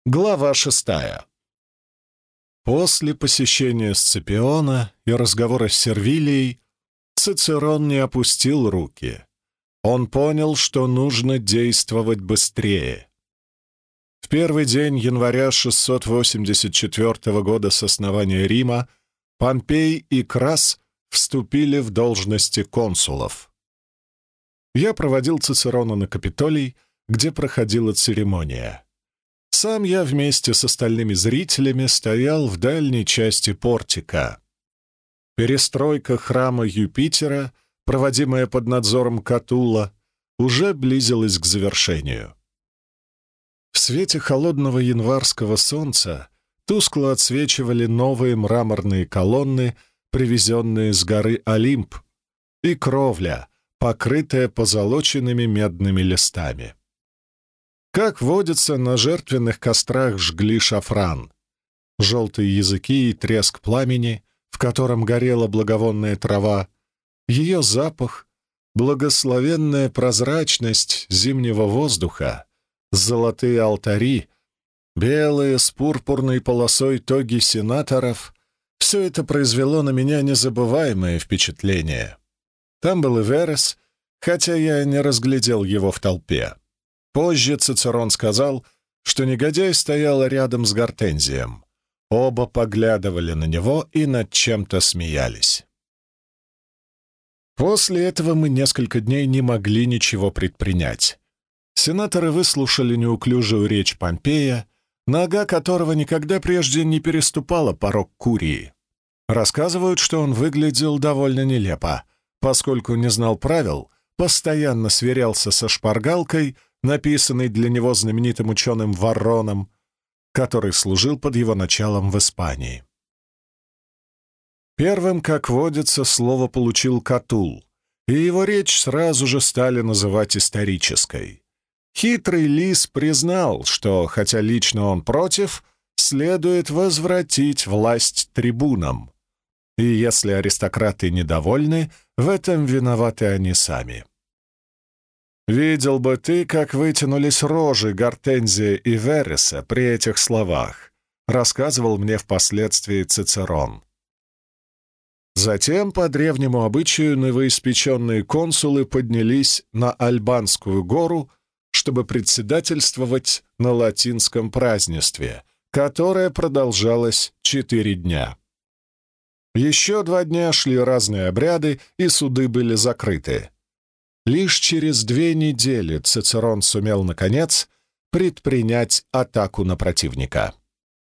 Глава 6. После посещения Сципиона и разговора с Сервилией Цицерон не опустил руки. Он понял, что нужно действовать быстрее. В первый день января 684 года с основания Рима Помпей и Крас вступили в должности консулов. Я проводил Цицерона на Капитолий, где проходила церемония. Сам я вместе с остальными зрителями стоял в дальней части портика. Перестройка храма Юпитера, проводимая под надзором Катулла, уже близилась к завершению. В свете холодного январского солнца тускло отсвечивали новые мраморные колонны, привезенные с горы Олимп, и кровля, покрытая позолоченными медными листами. Как водится, на жертвенных кострах жгли шафран. Желтые языки и треск пламени, в котором горела благовонная трава, ее запах, благословенная прозрачность зимнего воздуха, золотые алтари, белые с пурпурной полосой тоги сенаторов — все это произвело на меня незабываемое впечатление. Там был и Верес, хотя я не разглядел его в толпе. Позже Цицерон сказал, что негодяй стоял рядом с Гортензием. Оба поглядывали на него и над чем-то смеялись. После этого мы несколько дней не могли ничего предпринять. Сенаторы выслушали неуклюжую речь Помпея, нога которого никогда прежде не переступала порог Курии. Рассказывают, что он выглядел довольно нелепо, поскольку не знал правил, постоянно сверялся со шпаргалкой, написанной для него знаменитым ученым Варроном, который служил под его началом в Испании. Первым, как водится, слово получил Катул, и его речь сразу же стали называть исторической. Хитрый лис признал, что, хотя лично он против, следует возвратить власть трибунам. И если аристократы недовольны, в этом виноваты они сами. «Видел бы ты, как вытянулись рожи Гортензия и Вереса при этих словах», рассказывал мне впоследствии Цицерон. Затем, по древнему обычаю, новоиспеченные консулы поднялись на Альбанскую гору, чтобы председательствовать на латинском празднестве, которое продолжалось 4 дня. Еще 2 дня шли разные обряды, и суды были закрыты. Лишь через 2 недели Цицерон сумел, наконец, предпринять атаку на противника.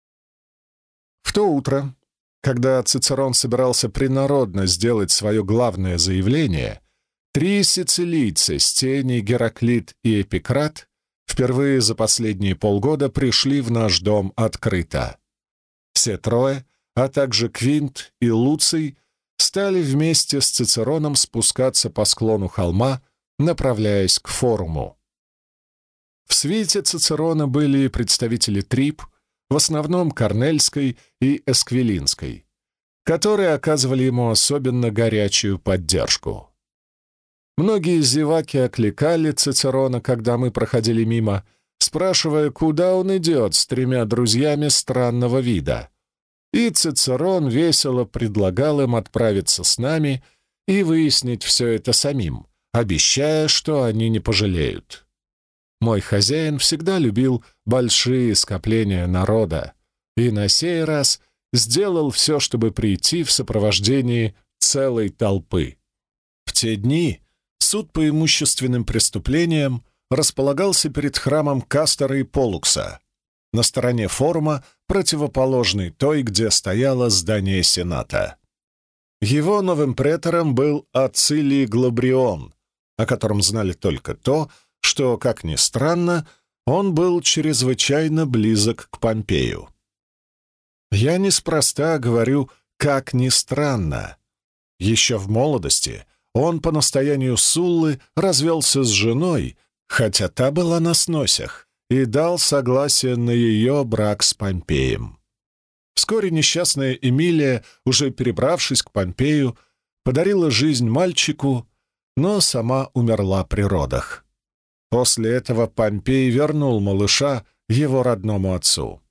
В то утро, когда Цицерон собирался принародно сделать свое главное заявление, 3 сицилийца — Стений, Гераклит и Эпикрат — впервые за последние полгода пришли в наш дом открыто. Все 3, а также Квинт и Луций, стали вместе с Цицероном спускаться по склону холма, направляясь к форуму. В свите Цицерона были представители триб, в основном Корнельской и Эсквилинской, которые оказывали ему особенно горячую поддержку. Многие зеваки окликали Цицерона, когда мы проходили мимо, спрашивая, куда он идет с 3 друзьями странного вида. И Цицерон весело предлагал им отправиться с нами и выяснить все это самим, обещая, что они не пожалеют. Мой хозяин всегда любил большие скопления народа, и на сей раз сделал все, чтобы прийти в сопровождении целой толпы. В те дни суд по имущественным преступлениям располагался перед храмом Кастора и Поллукса, на стороне форума, противоположной той, где стояло здание Сената. Его новым претором был Ацилий Глабрион, о котором знали только то, что, как ни странно, он был чрезвычайно близок к Помпею. Я неспроста говорю «как ни странно». Еще в молодости он по настоянию Суллы развелся с женой, хотя та была на сносях, и дал согласие на ее брак с Помпеем. Вскоре несчастная Эмилия, уже перебравшись к Помпею, подарила жизнь мальчику, но сама умерла при родах. После этого Помпей вернул малыша его родному отцу.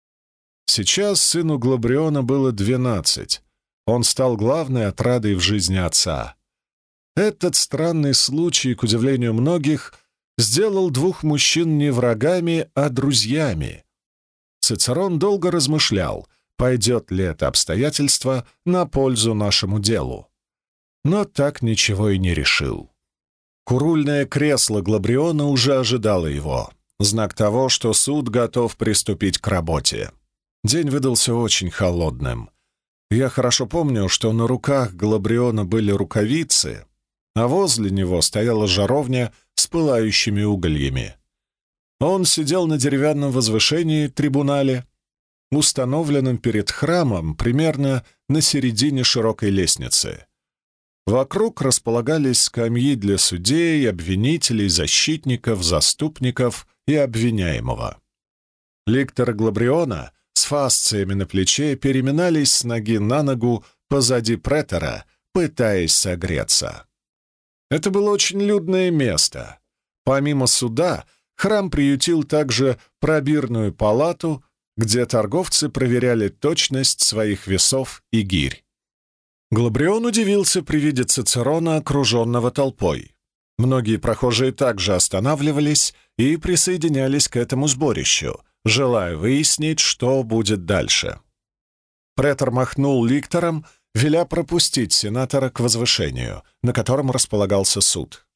Сейчас сыну Глабриона было 12. Он стал главной отрадой в жизни отца. Этот странный случай, к удивлению многих, сделал двух мужчин не врагами, а друзьями. Цицерон долго размышлял, пойдет ли это обстоятельство на пользу нашему делу. Но так ничего и не решил. Курульное кресло Глабриона уже ожидало его. Знак того, что суд готов приступить к работе. День выдался очень холодным. Я хорошо помню, что на руках Глабриона были рукавицы, а возле него стояла жаровня с пылающими угольями. Он сидел на деревянном возвышении трибунале, установленном перед храмом примерно на середине широкой лестницы. Вокруг располагались скамьи для судей, обвинителей, защитников, заступников и обвиняемого. Ликторы Глабриона с фасциями на плече переминались с ноги на ногу позади претора, пытаясь согреться. Это было очень людное место. Помимо суда, храм приютил также пробирную палату, где торговцы проверяли точность своих весов и гирь. Глабрион удивился при виде Цицерона, окруженного толпой. Многие прохожие также останавливались и присоединялись к этому сборищу, желая выяснить, что будет дальше. Претор махнул ликтором, веля пропустить сенатора к возвышению, на котором располагался суд.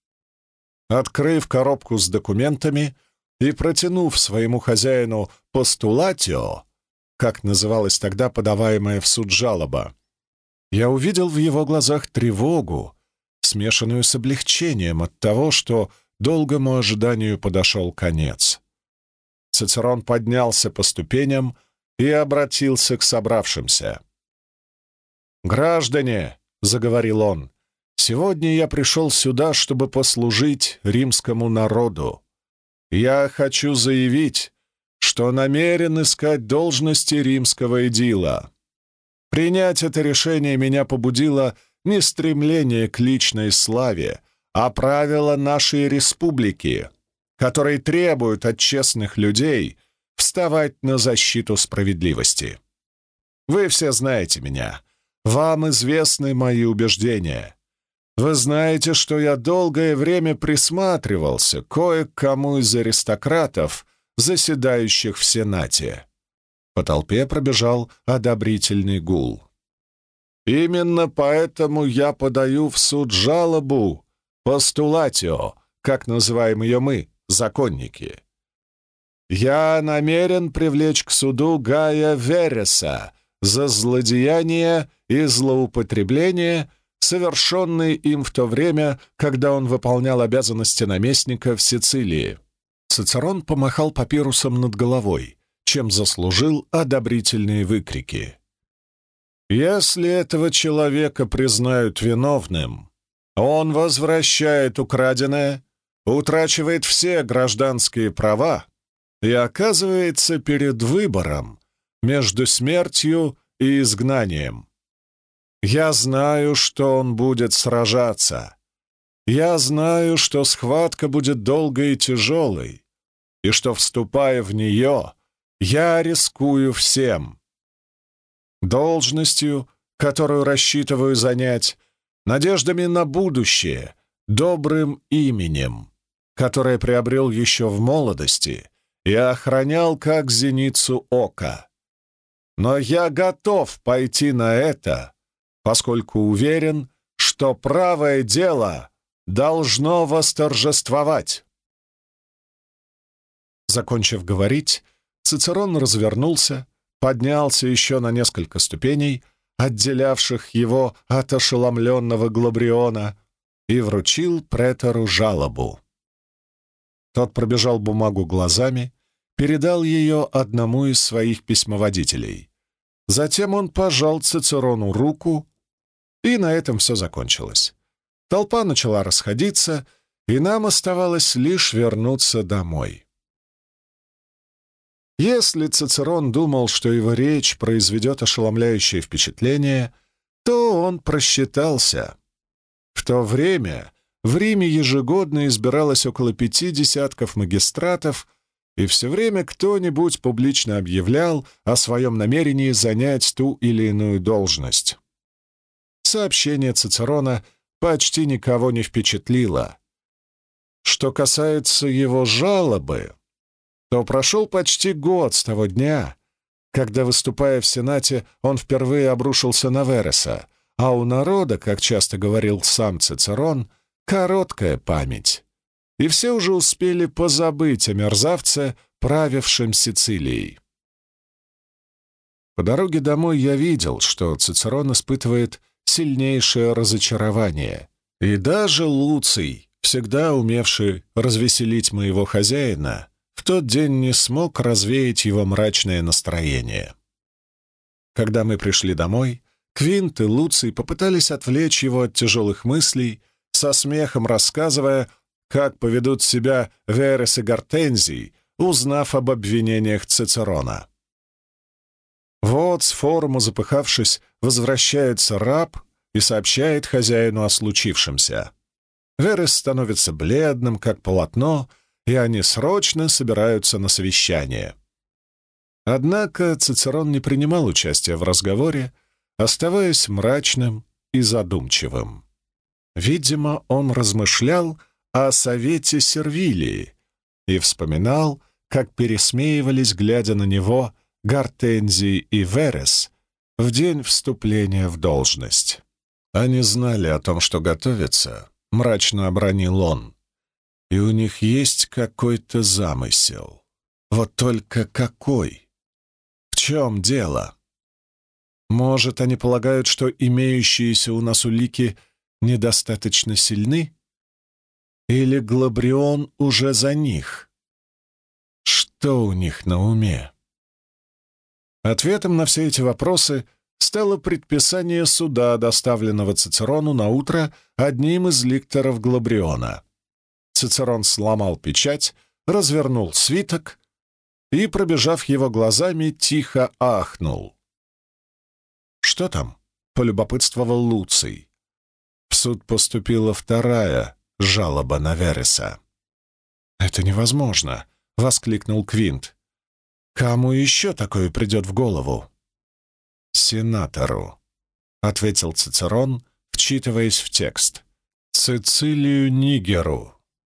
Открыв коробку с документами и протянув своему хозяину «постулатио», как называлась тогда подаваемая в суд жалоба, я увидел в его глазах тревогу, смешанную с облегчением от того, что долгому ожиданию подошел конец. Цицерон поднялся по ступеням и обратился к собравшимся. «Граждане», — заговорил он, — «сегодня я пришел сюда, чтобы послужить римскому народу. Я хочу заявить, что намерен искать должности римского эдила. Принять это решение меня побудило не стремление к личной славе, а правила нашей республики, которые требуют от честных людей вставать на защиту справедливости. Вы все знаете меня. Вам известны мои убеждения. Вы знаете, что я долгое время присматривался кое к кому из аристократов, заседающих в Сенате». По толпе пробежал одобрительный гул. «Именно поэтому я подаю в суд жалобу, постулатио, как называем ее мы, законники. Я намерен привлечь к суду Гая Вереса за злодеяние и злоупотребление, совершенные им в то время, когда он выполнял обязанности наместника в Сицилии». Цицерон помахал папирусом над головой, чем заслужил одобрительные выкрики. «Если этого человека признают виновным, он возвращает украденное, утрачивает все гражданские права и оказывается перед выбором между смертью и изгнанием. Я знаю, что он будет сражаться. Я знаю, что схватка будет долгой и тяжелой, и что, вступая в нее, я рискую всем. Должностью, которую рассчитываю занять, надеждами на будущее, добрым именем, которое приобрел еще в молодости и охранял как зеницу ока. Но я готов пойти на это, поскольку уверен, что правое дело должно восторжествовать». Закончив говорить, Цицерон развернулся, поднялся еще на несколько ступеней, отделявших его от ошеломленного Глабриона, и вручил претору жалобу. Тот пробежал бумагу глазами, передал ее одному из своих письмоводителей. Затем он пожал Цицерону руку, и на этом все закончилось. Толпа начала расходиться, и нам оставалось лишь вернуться домой. Если Цицерон думал, что его речь произведет ошеломляющее впечатление, то он просчитался. В то время в Риме ежегодно избиралось около 5 десятков магистратов, и все время кто-нибудь публично объявлял о своем намерении занять ту или иную должность. Сообщение Цицерона почти никого не впечатлило. Что касается его жалобы, то прошел почти год с того дня, когда, выступая в Сенате, он впервые обрушился на Вереса, а у народа, как часто говорил сам Цицерон, короткая память. И все уже успели позабыть о мерзавце, правившем Сицилией. По дороге домой я видел, что Цицерон испытывает сильнейшее разочарование, и даже Луций, всегда умевший развеселить моего хозяина, в тот день не смог развеять его мрачное настроение. Когда мы пришли домой, Квинт и Луций попытались отвлечь его от тяжелых мыслей, со смехом рассказывая, как поведут себя Верес и Гортензий, узнав об обвинениях Цицерона. Вот с форума, запыхавшись, возвращается раб и сообщает хозяину о случившемся. Верес становится бледным, как полотно, и они срочно собираются на совещание. Однако Цицерон не принимал участия в разговоре, оставаясь мрачным и задумчивым. Видимо, он размышлял о совете Сервилии и вспоминал, как пересмеивались, глядя на него, Гортензий и Верес в день вступления в должность. Они знали о том, что готовится, мрачно обронил он, и у них есть какой-то замысел. Вот только какой? В чем дело? Может, они полагают, что имеющиеся у нас улики недостаточно сильны? Или Глабрион уже за них? Что у них на уме? Ответом на все эти вопросы стало предписание суда, доставленного Цицерону на утро одним из ликторов Глабриона. Цицерон сломал печать, развернул свиток и, пробежав его глазами, тихо ахнул. «Что там?» — полюбопытствовал Луций. В суд поступила вторая жалоба на Вереса. «Это невозможно!» — воскликнул Квинт. «Кому еще такое придет в голову?» «Сенатору», — ответил Цицерон, вчитываясь в текст. «Цицилию Нигеру».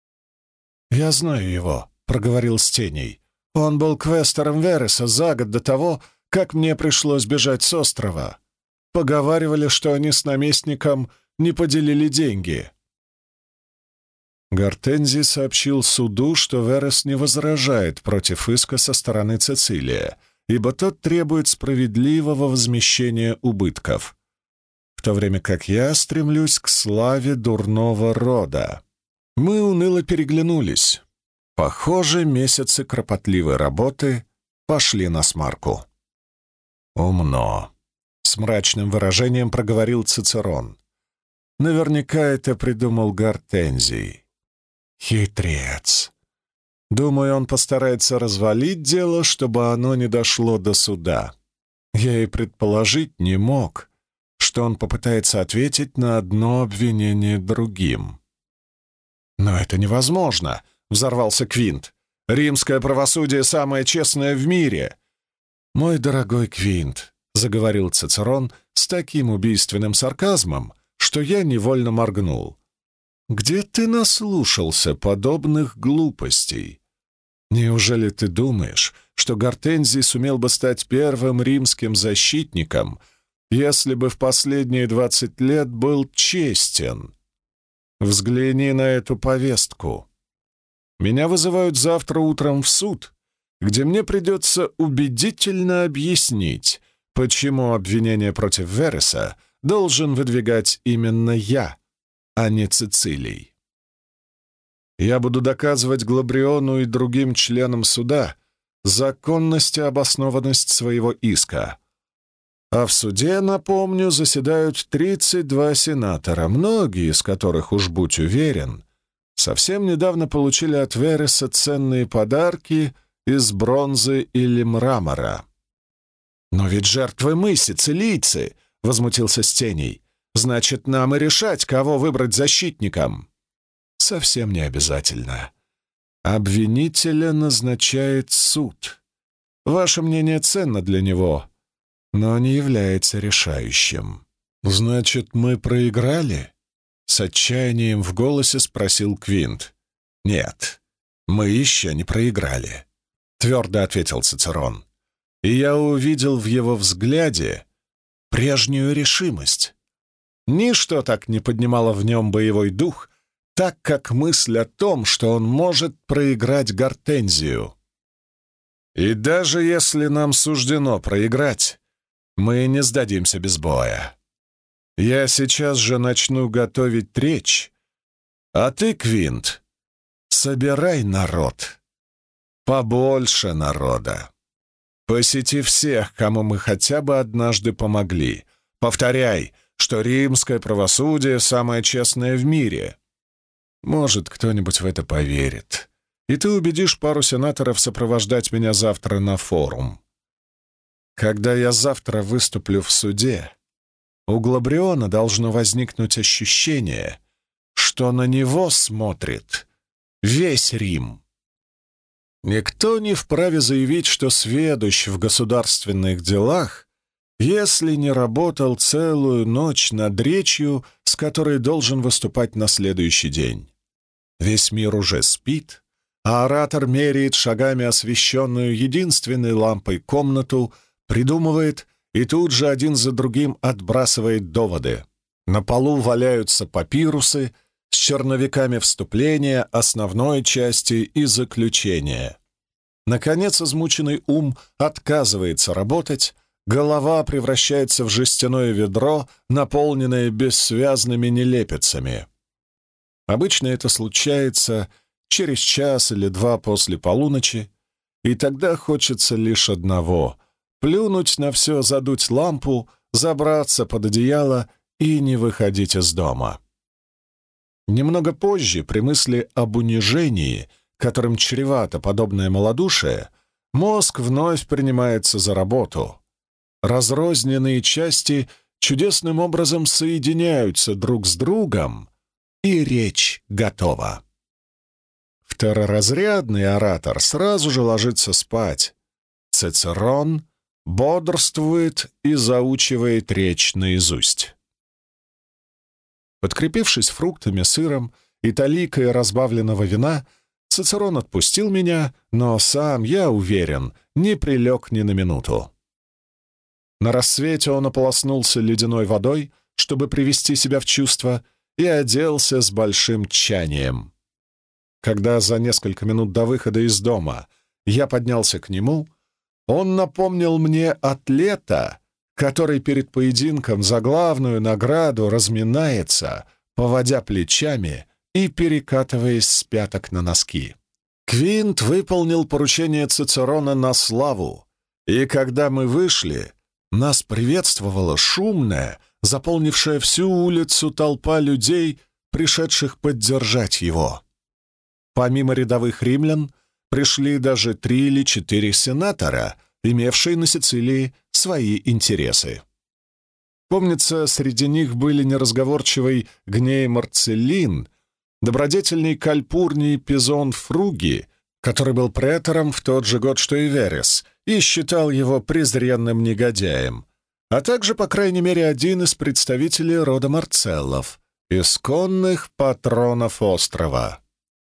«Я знаю его», — проговорил Стений. «Он был квестором Вереса за год до того, как мне пришлось бежать с острова. Поговаривали, что они с наместником не поделили деньги». Гортензий сообщил суду, что Верес не возражает против иска со стороны Цицилия, ибо тот требует справедливого возмещения убытков, в то время как я стремлюсь к славе дурного рода. Мы уныло переглянулись. Похоже, месяцы кропотливой работы пошли насмарку. «Умно», — с мрачным выражением проговорил Цицерон. «Наверняка это придумал Гортензий. Хитрец. Думаю, он постарается развалить дело, чтобы оно не дошло до суда. Я и предположить не мог, что он попытается ответить на одно обвинение другим». «Но это невозможно», — взорвался Квинт. «Римское правосудие самое честное в мире». «Мой дорогой Квинт», — заговорил Цицерон с таким убийственным сарказмом, что я невольно моргнул. «Где ты наслушался подобных глупостей? Неужели ты думаешь, что Гортензий сумел бы стать первым римским защитником, если бы в последние 20 лет был честен? Взгляни на эту повестку. Меня вызывают завтра утром в суд, где мне придется убедительно объяснить, почему обвинение против Вереса должен выдвигать именно я, а не Цицилий. Я буду доказывать Глабриону и другим членам суда законность и обоснованность своего иска. А в суде, напомню, заседают 32 сенатора, многие из которых, уж будь уверен, совсем недавно получили от Вереса ценные подарки из бронзы или мрамора. «Но ведь жертвы мы, сицилийцы!» — возмутился Стений. «Значит, нам и решать, кого выбрать защитником». «Совсем не обязательно. Обвинителя назначает суд. Ваше мнение ценно для него, но не является решающим. Значит, мы проиграли? С отчаянием в голосе спросил Квинт. Нет, мы еще не проиграли, твердо ответил Цицерон. И я увидел в его взгляде прежнюю решимость. Ничто так не поднимало в нем боевой дух, так как мысль о том, что он может проиграть Гортензию. И даже если нам суждено проиграть, мы не сдадимся без боя. Я сейчас же начну готовить речь, а ты, Квинт, собирай народ. Побольше народа. Посети всех, кому мы хотя бы однажды помогли. Повторяй, что римское правосудие самое честное в мире. Может, кто-нибудь в это поверит. И ты убедишь пару сенаторов сопровождать меня завтра на форум. Когда я завтра выступлю в суде, у Глабриона должно возникнуть ощущение, что на него смотрит весь Рим. Никто не вправе заявить, что сведущ в государственных делах, если не работал целую ночь над речью, с которой должен выступать на следующий день. Весь мир уже спит, а оратор меряет шагами освещенную единственной лампой комнату, придумывает и тут же один за другим отбрасывает доводы. На полу валяются папирусы с черновиками вступления, основной части и заключения. Наконец, измученный ум отказывается работать, голова превращается в жестяное ведро, наполненное бессвязными нелепицами. Обычно это случается через час или два после полуночи, и тогда хочется лишь одного — плюнуть на все, задуть лампу, забраться под одеяло и не выходить из дома. Немного позже, при мысли об унижении, которым чревато подобное малодушие, мозг вновь принимается за работу. Разрозненные части чудесным образом соединяются друг с другом, и речь готова. Второразрядный оратор сразу же ложится спать. Цицерон бодрствует и заучивает речь наизусть. Подкрепившись фруктами, сыром и таликой разбавленного вина, Цицерон отпустил меня, но сам, я уверен, не прилег ни на минуту. На рассвете он ополоснулся ледяной водой, чтобы привести себя в чувство, и оделся с большим тщанием. Когда за несколько минут до выхода из дома я поднялся к нему, он напомнил мне атлета, который перед поединком за главную награду разминается, поводя плечами и перекатываясь с пяток на носки. Квинт выполнил поручение Цицерона на славу, и когда мы вышли, нас приветствовала шумная, заполнившая всю улицу толпа людей, пришедших поддержать его. Помимо рядовых римлян, пришли даже 3 или 4 сенатора, имевшие на Сицилии свои интересы. Помнится, среди них были неразговорчивый Гней Марцеллин, добродетельный Кальпурний Пизон Фруги, который был претором в тот же год, что и Верес, и считал его презренным негодяем, а также, по крайней мере, один из представителей рода Марцеллов, исконных патронов острова.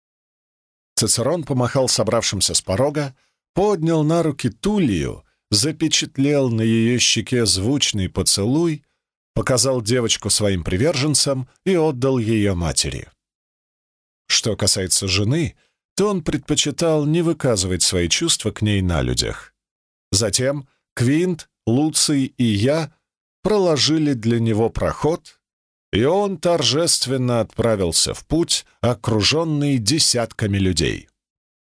Цицерон помахал собравшимся с порога, поднял на руки Туллию, запечатлел на ее щеке звучный поцелуй, показал девочку своим приверженцам и отдал ее матери. Что касается жены, то он предпочитал не выказывать свои чувства к ней на людях. Затем Квинт, Луций и я проложили для него проход, и он торжественно отправился в путь, окруженный десятками людей.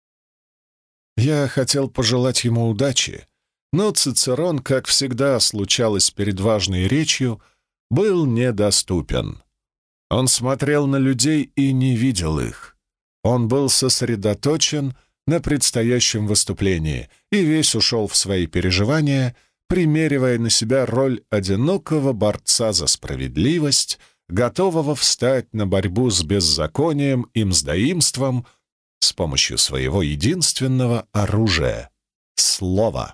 Я хотел пожелать ему удачи, но Цицерон, как всегда случалось перед важной речью, был недоступен. Он смотрел на людей и не видел их. Он был сосредоточен на предстоящем выступлении и весь ушел в свои переживания, примеривая на себя роль одинокого борца за справедливость, готового встать на борьбу с беззаконием и мздоимством, с помощью своего единственного оружия — слова.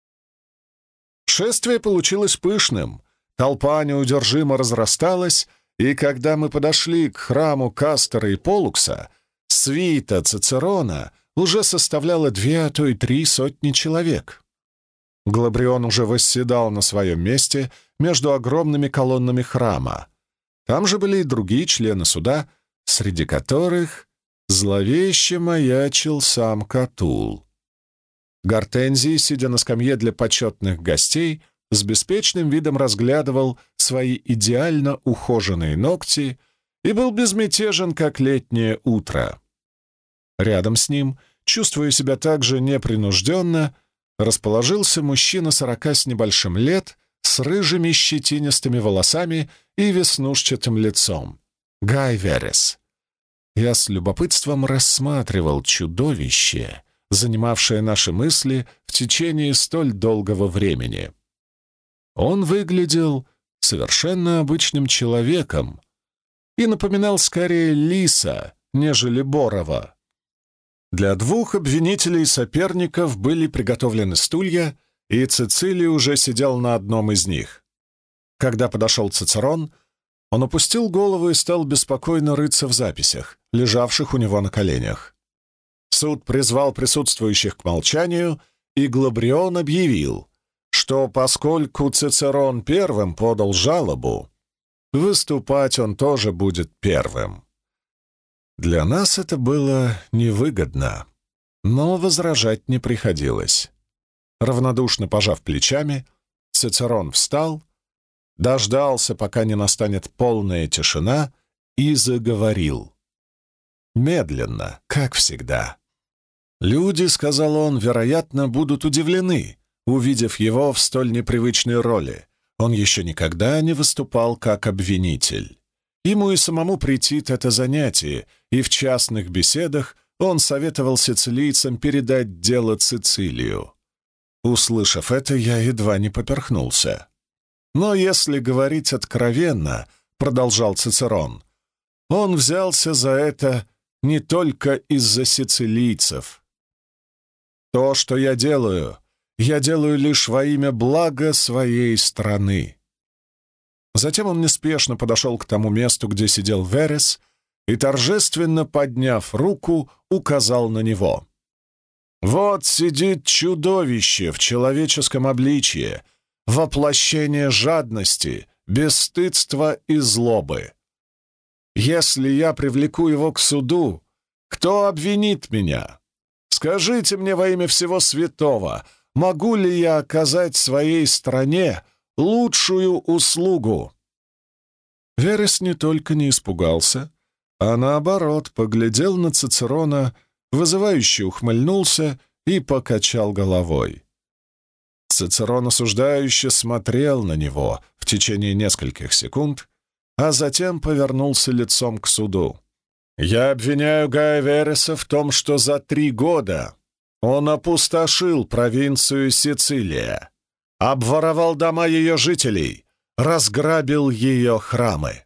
Шествие получилось пышным, толпа неудержимо разрасталась, и когда мы подошли к храму Кастора и Полукса, свита Цицерона уже составляла 2, а то и 3 сотни человек. Глабрион уже восседал на своем месте между огромными колоннами храма. Там же были и другие члены суда, среди которых зловеще маячил сам Катул. Гортензий, сидя на скамье для почетных гостей, с беспечным видом разглядывал свои идеально ухоженные ногти и был безмятежен, как летнее утро. Рядом с ним, чувствуя себя также непринужденно, расположился мужчина 40 с небольшим лет, с рыжими щетинистыми волосами и веснушчатым лицом. Гай Верес. Я с любопытством рассматривал чудовище, занимавшее наши мысли в течение столь долгого времени. Он выглядел совершенно обычным человеком и напоминал скорее лиса, нежели Борова. Для 2 обвинителей-соперников были приготовлены стулья, и Цицилий уже сидел на одном из них. Когда подошел Цицерон, он опустил голову и стал беспокойно рыться в записях, лежавших у него на коленях. Суд призвал присутствующих к молчанию, и Глабрион объявил, что поскольку Цицерон первым подал жалобу, выступать он тоже будет первым. Для нас это было невыгодно, но возражать не приходилось. Равнодушно пожав плечами, Цицерон встал, дождался, пока не настанет полная тишина, и заговорил. Медленно, как всегда. «Люди, — сказал он, — вероятно, будут удивлены, увидев его в столь непривычной роли. Он еще никогда не выступал как обвинитель. Ему и самому претит это занятие, и в частных беседах он советовал сицилийцам передать дело Цицилию. Услышав это, я едва не поперхнулся. Но если говорить откровенно, — продолжал Цицерон, — он взялся за это не только из-за сицилийцев. То, что я делаю лишь во имя блага своей страны. Затем он неспешно подошел к тому месту, где сидел Верес, и, торжественно подняв руку, указал на него. «Вот сидит чудовище в человеческом обличье, воплощение жадности, бесстыдства и злобы. Если я привлеку его к суду, кто обвинит меня? Скажите мне во имя всего святого, могу ли я оказать своей стране лучшую услугу?» Верес не только не испугался, а наоборот поглядел на Цицерона, вызывающе ухмыльнулся и покачал головой. Цицерон осуждающе смотрел на него в течение нескольких секунд, а затем повернулся лицом к суду. «Я обвиняю Гая Вереса в том, что за 3 года он опустошил провинцию Сицилия, обворовал дома ее жителей, разграбил ее храмы.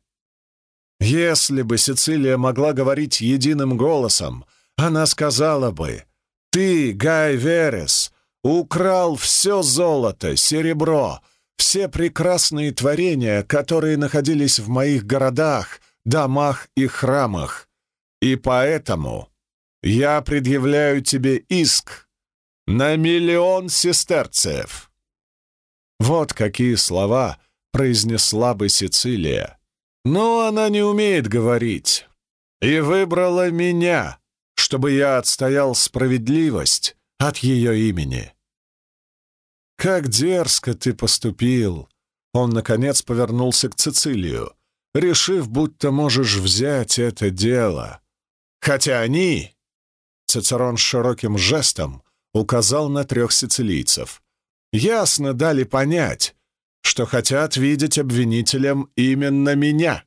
Если бы Сицилия могла говорить единым голосом, она сказала бы: «Ты, Гай Верес, украл все золото, серебро, все прекрасные творения, которые находились в моих городах, домах и храмах, и поэтому я предъявляю тебе иск на 1 000 000 сестерцев». Вот какие слова произнесла бы Сицилия. Но она не умеет говорить, и выбрала меня, чтобы я отстоял справедливость от ее имени. «Как дерзко ты поступил!» Он, наконец, повернулся к Цицилию, решив, будто можешь взять это дело. Хотя они... Цицерон с широким жестом указал на 3 сицилийцев. Ясно дали понять, что хотят видеть обвинителем именно меня.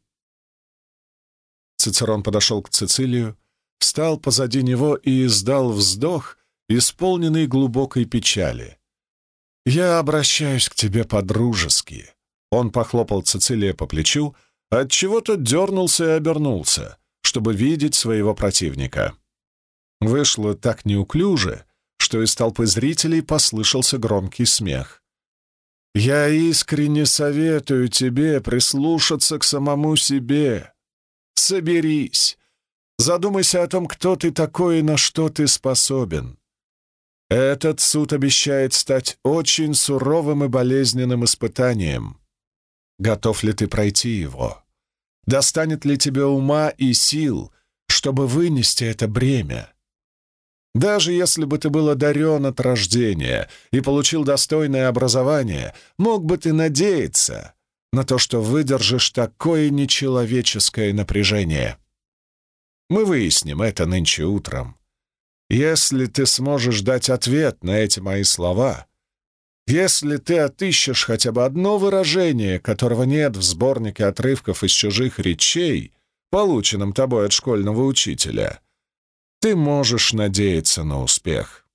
Цицерон подошел к Цицилию, встал позади него и издал вздох, исполненный глубокой печали. «Я обращаюсь к тебе по-дружески». Он похлопал Цицилия по плечу, отчего тот дернулся и обернулся, чтобы видеть своего противника. Вышло так неуклюже, что из толпы зрителей послышался громкий смех. «Я искренне советую тебе прислушаться к самому себе. Соберись, задумайся о том, кто ты такой и на что ты способен. Этот суд обещает стать очень суровым и болезненным испытанием. Готов ли ты пройти его? Достанет ли тебе ума и сил, чтобы вынести это бремя? Даже если бы ты был одарен от рождения и получил достойное образование, мог бы ты надеяться на то, что выдержишь такое нечеловеческое напряжение. Мы выясним это нынче утром. Если ты сможешь дать ответ на эти мои слова, если ты отыщешь хотя бы одно выражение, которого нет в сборнике отрывков из чужих речей, полученном тобой от школьного учителя, ты можешь надеяться на успех.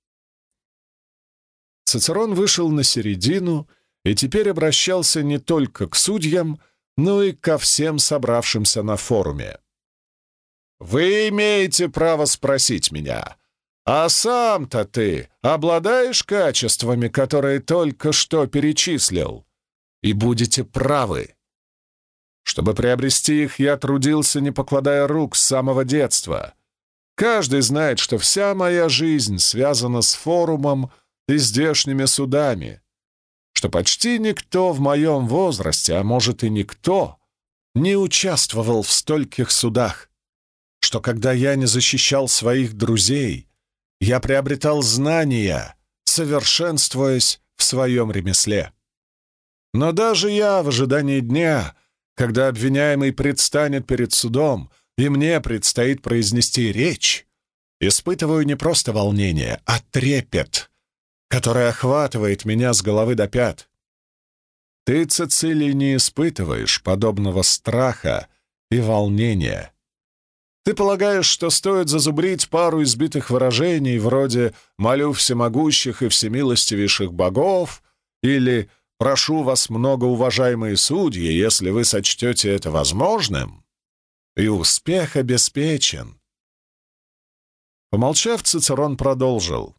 Цицерон вышел на середину и теперь обращался не только к судьям, но и ко всем собравшимся на форуме. «Вы имеете право спросить меня, а сам-то ты обладаешь качествами, которые только что перечислил, и будете правы. Чтобы приобрести их, я трудился, не покладая рук, с самого детства. Каждый знает, что вся моя жизнь связана с форумом и здешними судами, что почти никто в моем возрасте, а может и никто, не участвовал в стольких судах, что когда я не защищал своих друзей, я приобретал знания, совершенствуясь в своем ремесле. Но даже я в ожидании дня, когда обвиняемый предстанет перед судом, и мне предстоит произнести речь, испытываю не просто волнение, а трепет, который охватывает меня с головы до пят. Ты, Цицилий, не испытываешь подобного страха и волнения. Ты полагаешь, что стоит зазубрить пару избитых выражений вроде «молю всемогущих и всемилостивейших богов» или «прошу вас, многоуважаемые судьи, если вы сочтете это возможным», и успех обеспечен. Помолчав, Цицерон продолжил.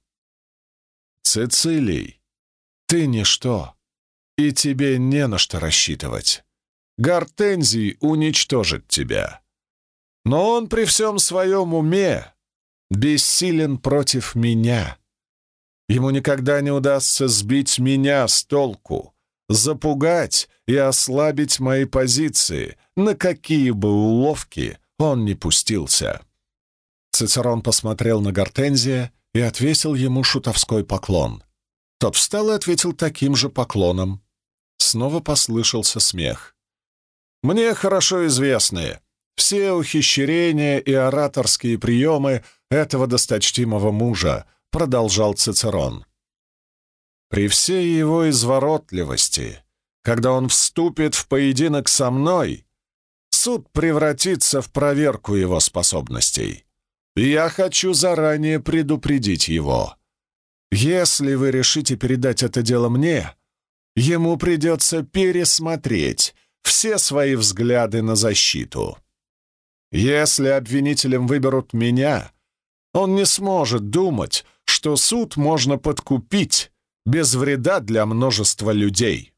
«Цицилий, ты ничто, и тебе не на что рассчитывать. Гортензий уничтожит тебя. Но он при всем своем уме бессилен против меня. Ему никогда не удастся сбить меня с толку, запугать и ослабить мои позиции, на какие бы уловки он ни пустился». Цицерон посмотрел на Гортензия и отвесил ему шутовской поклон. Тот встал и ответил таким же поклоном. Снова послышался смех. «Мне хорошо известны все ухищрения и ораторские приемы этого досточтимого мужа», — продолжал Цицерон. «При всей его изворотливости, когда он вступит в поединок со мной, суд превратится в проверку его способностей. И я хочу заранее предупредить его. Если вы решите передать это дело мне, ему придется пересмотреть все свои взгляды на защиту. Если обвинителем выберут меня, он не сможет думать, что суд можно подкупить без вреда для множества людей».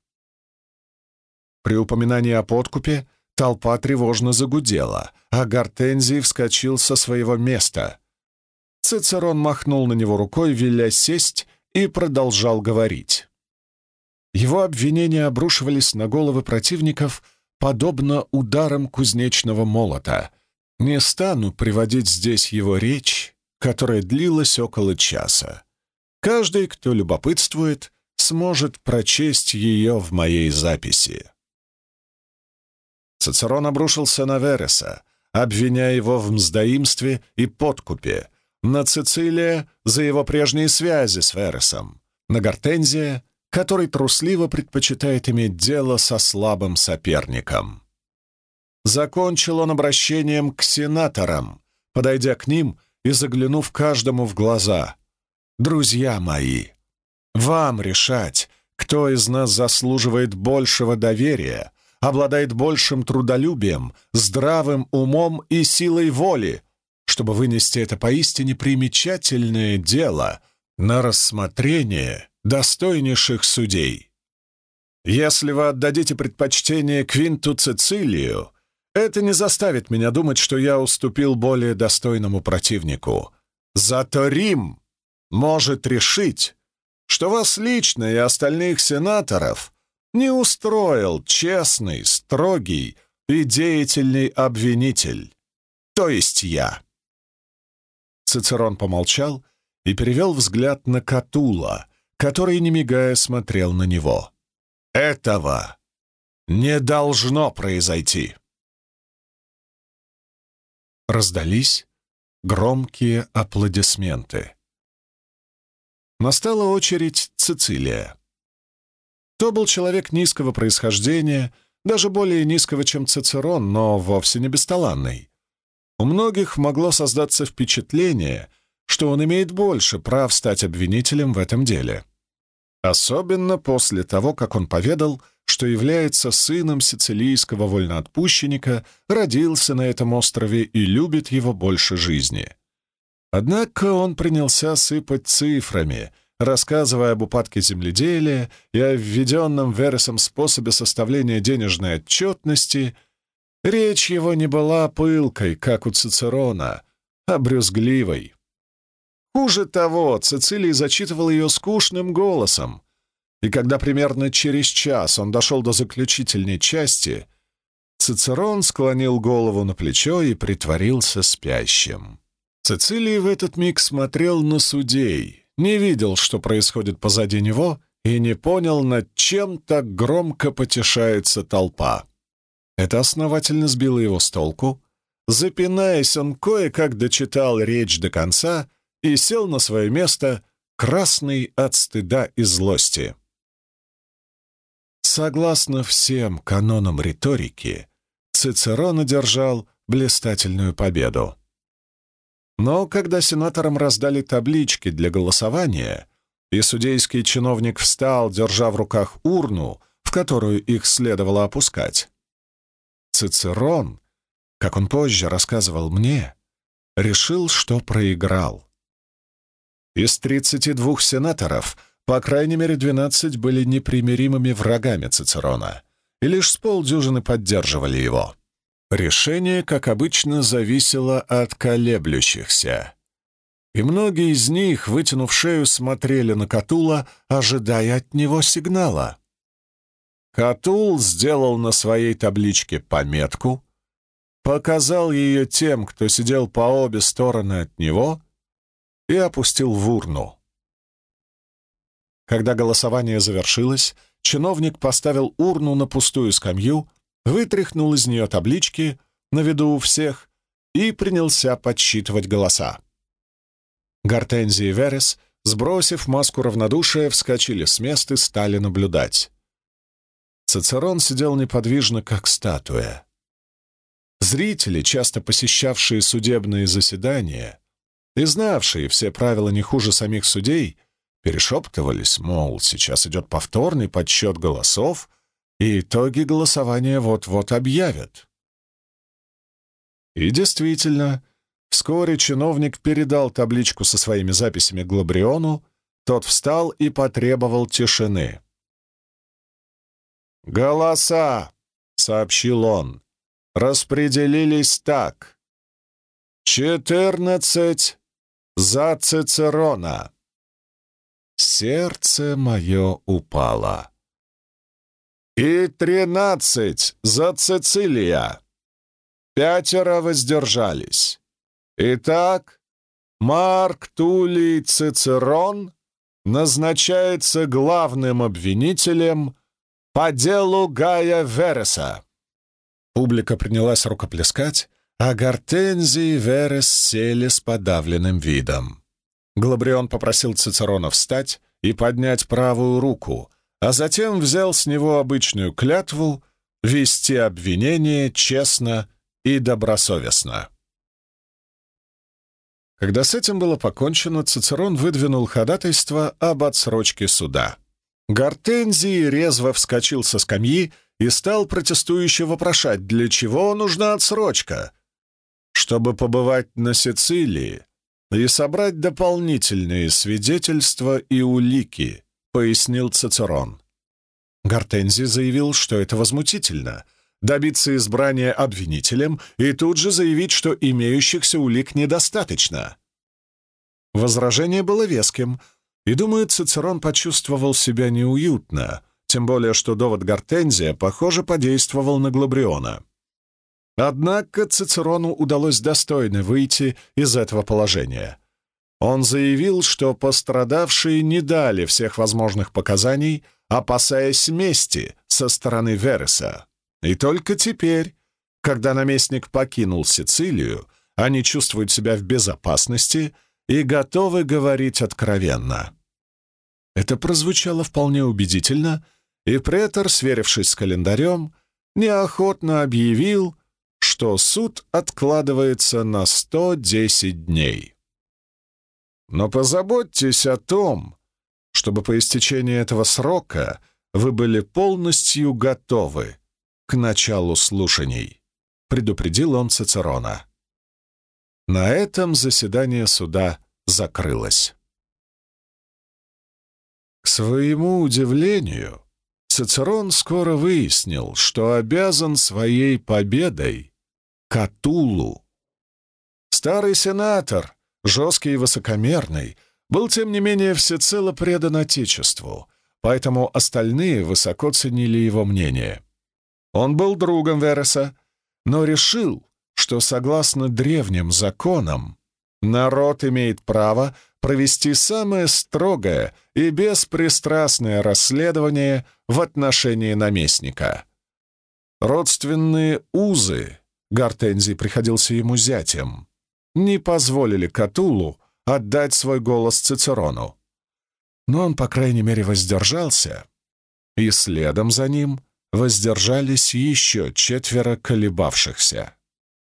При упоминании о подкупе толпа тревожно загудела, а Гортензий вскочил со своего места. Цицерон махнул на него рукой, веля сесть, и продолжал говорить. Его обвинения обрушивались на головы противников, подобно ударам кузнечного молота. Не стану приводить здесь его речь, которая длилась около часа. Каждый, кто любопытствует, сможет прочесть ее в моей записи. Цицерон обрушился на Вереса, обвиняя его в мздоимстве и подкупе, на Цицилия за его прежние связи с Вересом, на Гортензия, который трусливо предпочитает иметь дело со слабым соперником. Закончил он обращением к сенаторам, подойдя к ним и заглянув каждому в глаза. «Друзья мои, вам решать, кто из нас заслуживает большего доверия, обладает большим трудолюбием, здравым умом и силой воли, чтобы вынести это поистине примечательное дело на рассмотрение достойнейших судей. Если вы отдадите предпочтение Квинту Цицилию, это не заставит меня думать, что я уступил более достойному противнику. Зато Рим может решить, что вас лично и остальных сенаторов не устроил честный, строгий и деятельный обвинитель, то есть я». Цицерон помолчал и перевел взгляд на Катула, который, не мигая, смотрел на него. «Этого не должно произойти!» Раздались громкие аплодисменты. Настала очередь Цицилия. То был человек низкого происхождения, даже более низкого, чем Цицерон, но вовсе не бесталанный. У многих могло создаться впечатление, что он имеет больше прав стать обвинителем в этом деле. Особенно после того, как он поведал, что является сыном сицилийского вольноотпущенника, родился на этом острове и любит его больше жизни. Однако он принялся сыпать цифрами, рассказывая об упадке земледелия и о введенном Вересом способе составления денежной отчетности. Речь его не была пылкой, как у Цицерона, а брюзгливой. Хуже того, Цицилий зачитывал ее скучным голосом, и когда примерно через час он дошел до заключительной части, Цицерон склонил голову на плечо и притворился спящим. Цицилий в этот миг смотрел на судей, не видел, что происходит позади него, и не понял, над чем так громко потешается толпа. Это основательно сбило его с толку. Запинаясь, он кое-как дочитал речь до конца и сел на свое место, красный от стыда и злости. Согласно всем канонам риторики, Цицерон одержал блистательную победу. Но когда сенаторам раздали таблички для голосования, и судейский чиновник встал, держа в руках урну, в которую их следовало опускать, Цицерон, как он позже рассказывал мне, решил, что проиграл. Из 32 сенаторов, по крайней мере, 12 были непримиримыми врагами Цицерона, и лишь с полдюжины поддерживали его. Решение, как обычно, зависело от колеблющихся. И многие из них, вытянув шею, смотрели на Катула, ожидая от него сигнала. Катул сделал на своей табличке пометку, показал ее тем, кто сидел по обе стороны от него, и опустил в урну. Когда голосование завершилось, чиновник поставил урну на пустую скамью, вытряхнул из нее таблички на виду у всех и принялся подсчитывать голоса. Гортензия и Верес, сбросив маску равнодушия, вскочили с мест и стали наблюдать. Цицерон сидел неподвижно, как статуя. Зрители, часто посещавшие судебные заседания и знавшие все правила не хуже самих судей, перешептывались, мол, сейчас идет повторный подсчет голосов, и итоги голосования вот-вот объявят. И действительно, вскоре чиновник передал табличку со своими записями Глабриону, тот встал и потребовал тишины. «Голоса», — сообщил он, — «распределились так. 14 за Цицерона». Сердце мое упало. «И 13 за Цицилия. 5 воздержались. Итак, Марк Туллий Цицерон назначается главным обвинителем по делу Гая Вереса». Публика принялась рукоплескать, а Гортензия и Верес сели с подавленным видом. Глабрион попросил Цицерона встать и поднять правую руку, а затем взял с него обычную клятву вести обвинение честно и добросовестно. Когда с этим было покончено, Цицерон выдвинул ходатайство об отсрочке суда. Гортензий резво вскочил со скамьи и стал протестующе вопрошать, для чего нужна отсрочка. чтобы побывать на Сицилии и собрать дополнительные свидетельства и улики», — пояснил Цицерон. Гортензий заявил, что это возмутительно — добиться избрания обвинителем и тут же заявить, что имеющихся улик недостаточно. Возражение было веским, и, думаю, Цицерон почувствовал себя неуютно, тем более что довод Гортензия, похоже, подействовал на Глабриона. Однако Цицерону удалось достойно выйти из этого положения. Он заявил, что пострадавшие не дали всех возможных показаний, опасаясь мести со стороны Вереса. И только теперь, когда наместник покинул Сицилию, они чувствуют себя в безопасности и готовы говорить откровенно. Это прозвучало вполне убедительно, и претор, сверившись с календарем, неохотно объявил, что суд откладывается на 110 дней. Но позаботьтесь о том, чтобы по истечении этого срока вы были полностью готовы к началу слушаний, предупредил он Цицерона. На этом заседание суда закрылось. К своему удивлению, Цицерон скоро выяснил, что обязан своей победой Катуллу. Старый сенатор, жесткий и высокомерный, был, тем не менее, всецело предан Отечеству, поэтому остальные высоко ценили его мнение. Он был другом Вереса, но решил, что, согласно древним законам, народ имеет право провести самое строгое и беспристрастное расследование в отношении наместника. Родственные узы, Гортензий приходился ему зятем, не позволили Катуллу отдать свой голос Цицерону. Но он, по крайней мере, воздержался, и следом за ним воздержались еще 4 колебавшихся.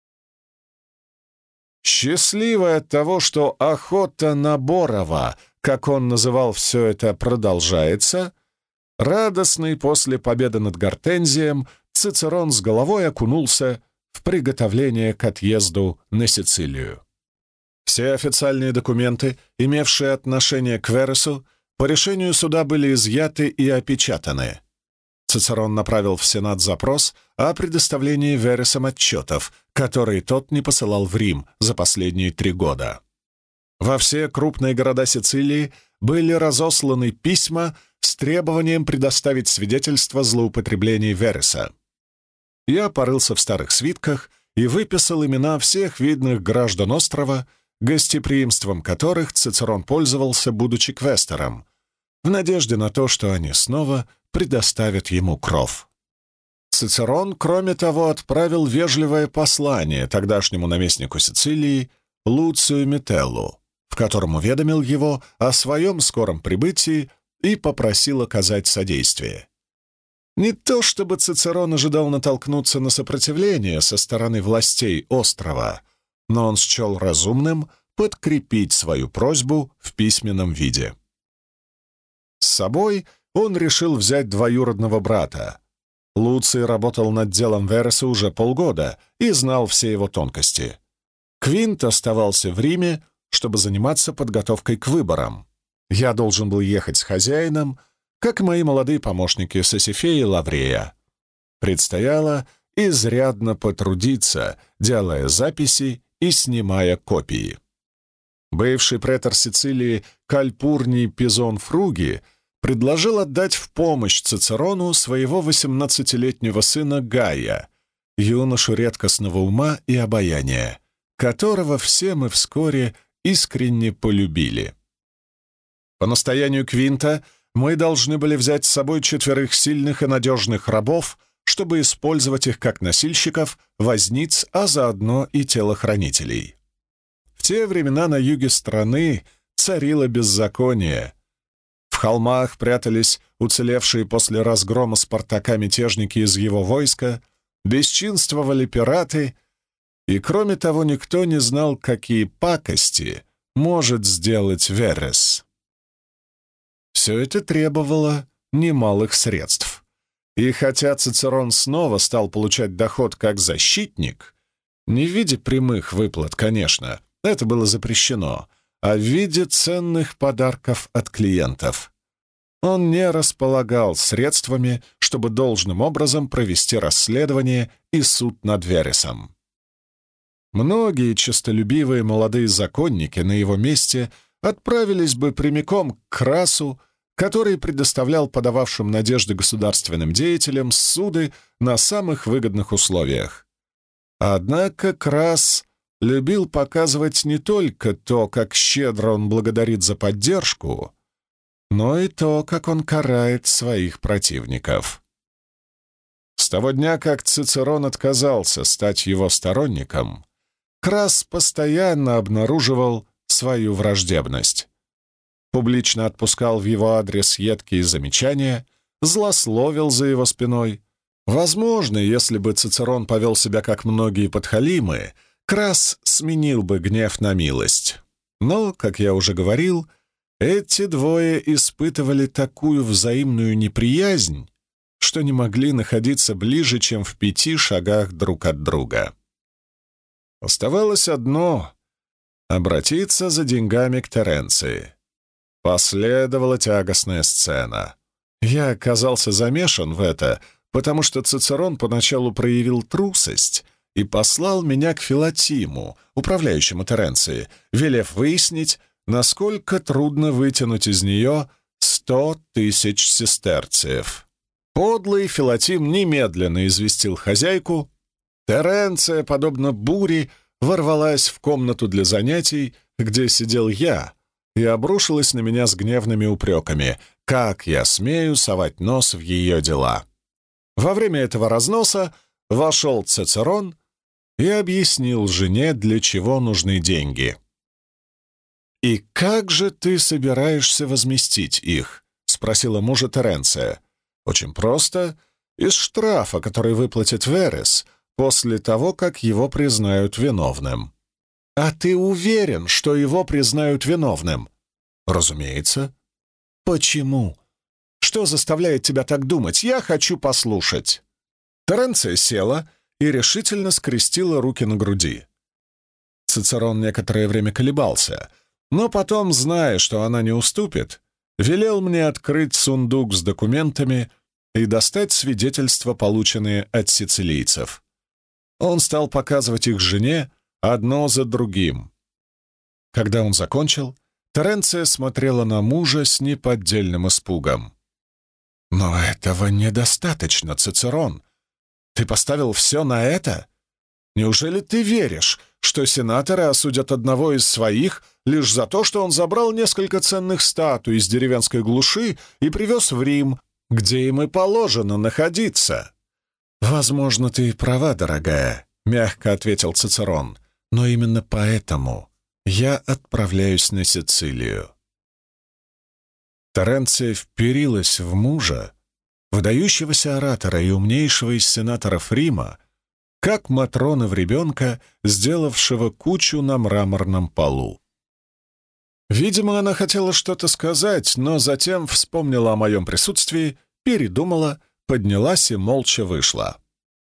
Счастливый от того, что охота на Борова, как он называл все это, продолжается, радостный после победы над Гортензием, Цицерон с головой окунулся в приготовление к отъезду на Сицилию. Все официальные документы, имевшие отношение к Вересу, по решению суда были изъяты и опечатаны. Цицерон направил в Сенат запрос о предоставлении Вересом отчетов, которые тот не посылал в Рим за последние 3 года. Во все крупные города Сицилии были разосланы письма с требованием предоставить свидетельства злоупотреблений Вереса. Я порылся в старых свитках и выписал имена всех видных граждан острова, гостеприимством которых Цицерон пользовался, будучи квестором, в надежде на то, что они снова предоставят ему кров. Цицерон, кроме того, отправил вежливое послание тогдашнему наместнику Сицилии Луцию Метеллу, в котором уведомил его о своем скором прибытии и попросил оказать содействие. Не то чтобы Цицерон ожидал натолкнуться на сопротивление со стороны властей острова, но он счел разумным подкрепить свою просьбу в письменном виде. С собой он решил взять двоюродного брата. Луций работал над делом Вереса уже полгода и знал все его тонкости. Квинт оставался в Риме, чтобы заниматься подготовкой к выборам. Я должен был ехать с хозяином, как и мои молодые помощники Сосифея и Лаврея. Предстояло изрядно потрудиться, делая записи и снимая копии. Бывший претор Сицилии Кальпурний Пизон Фруги предложил отдать в помощь Цицерону своего 18-летнего сына Гая, юношу редкостного ума и обаяния, которого все мы вскоре искренне полюбили. По настоянию Квинта мы должны были взять с собой 4 сильных и надежных рабов, чтобы использовать их как носильщиков, возниц, а заодно и телохранителей. В те времена на юге страны царило беззаконие. В холмах прятались уцелевшие после разгрома Спартака мятежники из его войска, бесчинствовали пираты, и, кроме того, никто не знал, какие пакости может сделать Верес. Все это требовало немалых средств. И хотя Цицерон снова стал получать доход как защитник, Не в виде прямых выплат, конечно, это было запрещено, а в виде ценных подарков от клиентов. Он не располагал средствами, чтобы должным образом провести расследование и суд над Вересом. Многие честолюбивые молодые законники на его месте отправились бы прямиком к Красу, который предоставлял подававшим надежды государственным деятелям суды на самых выгодных условиях. Однако Крас любил показывать не только то, как щедро он благодарит за поддержку, но и то, как он карает своих противников. С того дня, как Цицерон отказался стать его сторонником, Крас постоянно обнаруживал свою враждебность. Публично отпускал в его адрес едкие замечания, злословил за его спиной. Возможно, если бы Цицерон повел себя как многие подхалимы, Крас сменил бы гнев на милость. Но, как я уже говорил, эти двое испытывали такую взаимную неприязнь, что не могли находиться ближе, чем в 5 шагах друг от друга. Оставалось одно — обратиться за деньгами к Теренции. Последовала тягостная сцена. Я оказался замешан в это, потому что Цицерон поначалу проявил трусость и послал меня к Филатиму, управляющему Теренцией, велев выяснить, насколько трудно вытянуть из нее 100 000 сестерциев. Подлый Филатим немедленно известил хозяйку. Теренция, подобно буре, ворвалась в комнату для занятий, где сидел я, и обрушилась на меня с гневными упреками, как я смею совать нос в ее дела. Во время этого разноса вошел Цицерон и объяснил жене, для чего нужны деньги. «И как же ты собираешься возместить их?» — спросила мужа Теренция. «Очень просто. Из штрафа, который выплатит Верес после того, как его признают виновным». «А ты уверен, что его признают виновным?» «Разумеется». «Почему? Что заставляет тебя так думать? Я хочу послушать». Теренция села и решительно скрестила руки на груди. Цицерон некоторое время колебался, но потом, зная, что она не уступит, велел мне открыть сундук с документами и достать свидетельства, полученные от сицилийцев. Он стал показывать их жене одно за другим. Когда он закончил, Теренция смотрела на мужа с неподдельным испугом. «Но этого недостаточно, Цицерон. Ты поставил все на это? Неужели ты веришь, что сенаторы осудят одного из своих лишь за то, что он забрал несколько ценных статуй из деревенской глуши и привез в Рим, где им и положено находиться?» «Возможно, ты права, дорогая», — мягко ответил Цицерон, «но именно поэтому я отправляюсь на Сицилию». Теренция вперилась в мужа, выдающегося оратора и умнейшего из сенаторов Рима, как Матрона в ребенка, сделавшего кучу на мраморном полу. Видимо, она хотела что-то сказать, но затем вспомнила о моем присутствии, передумала, поднялась и молча вышла.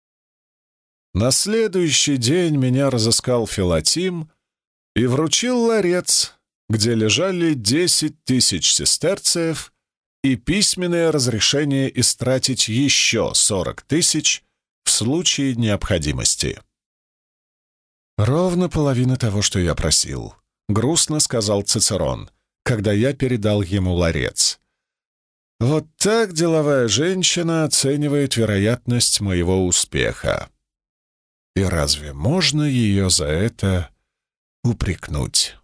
На следующий день меня разыскал Филатим и вручил ларец, где лежали 10 000 сестерциев и письменное разрешение истратить еще 40 000 в случае необходимости. «Ровно половина того, что я просил», — грустно сказал Цицерон, когда я передал ему ларец. «Вот так деловая женщина оценивает вероятность моего успеха. И разве можно ее за это упрекнуть?»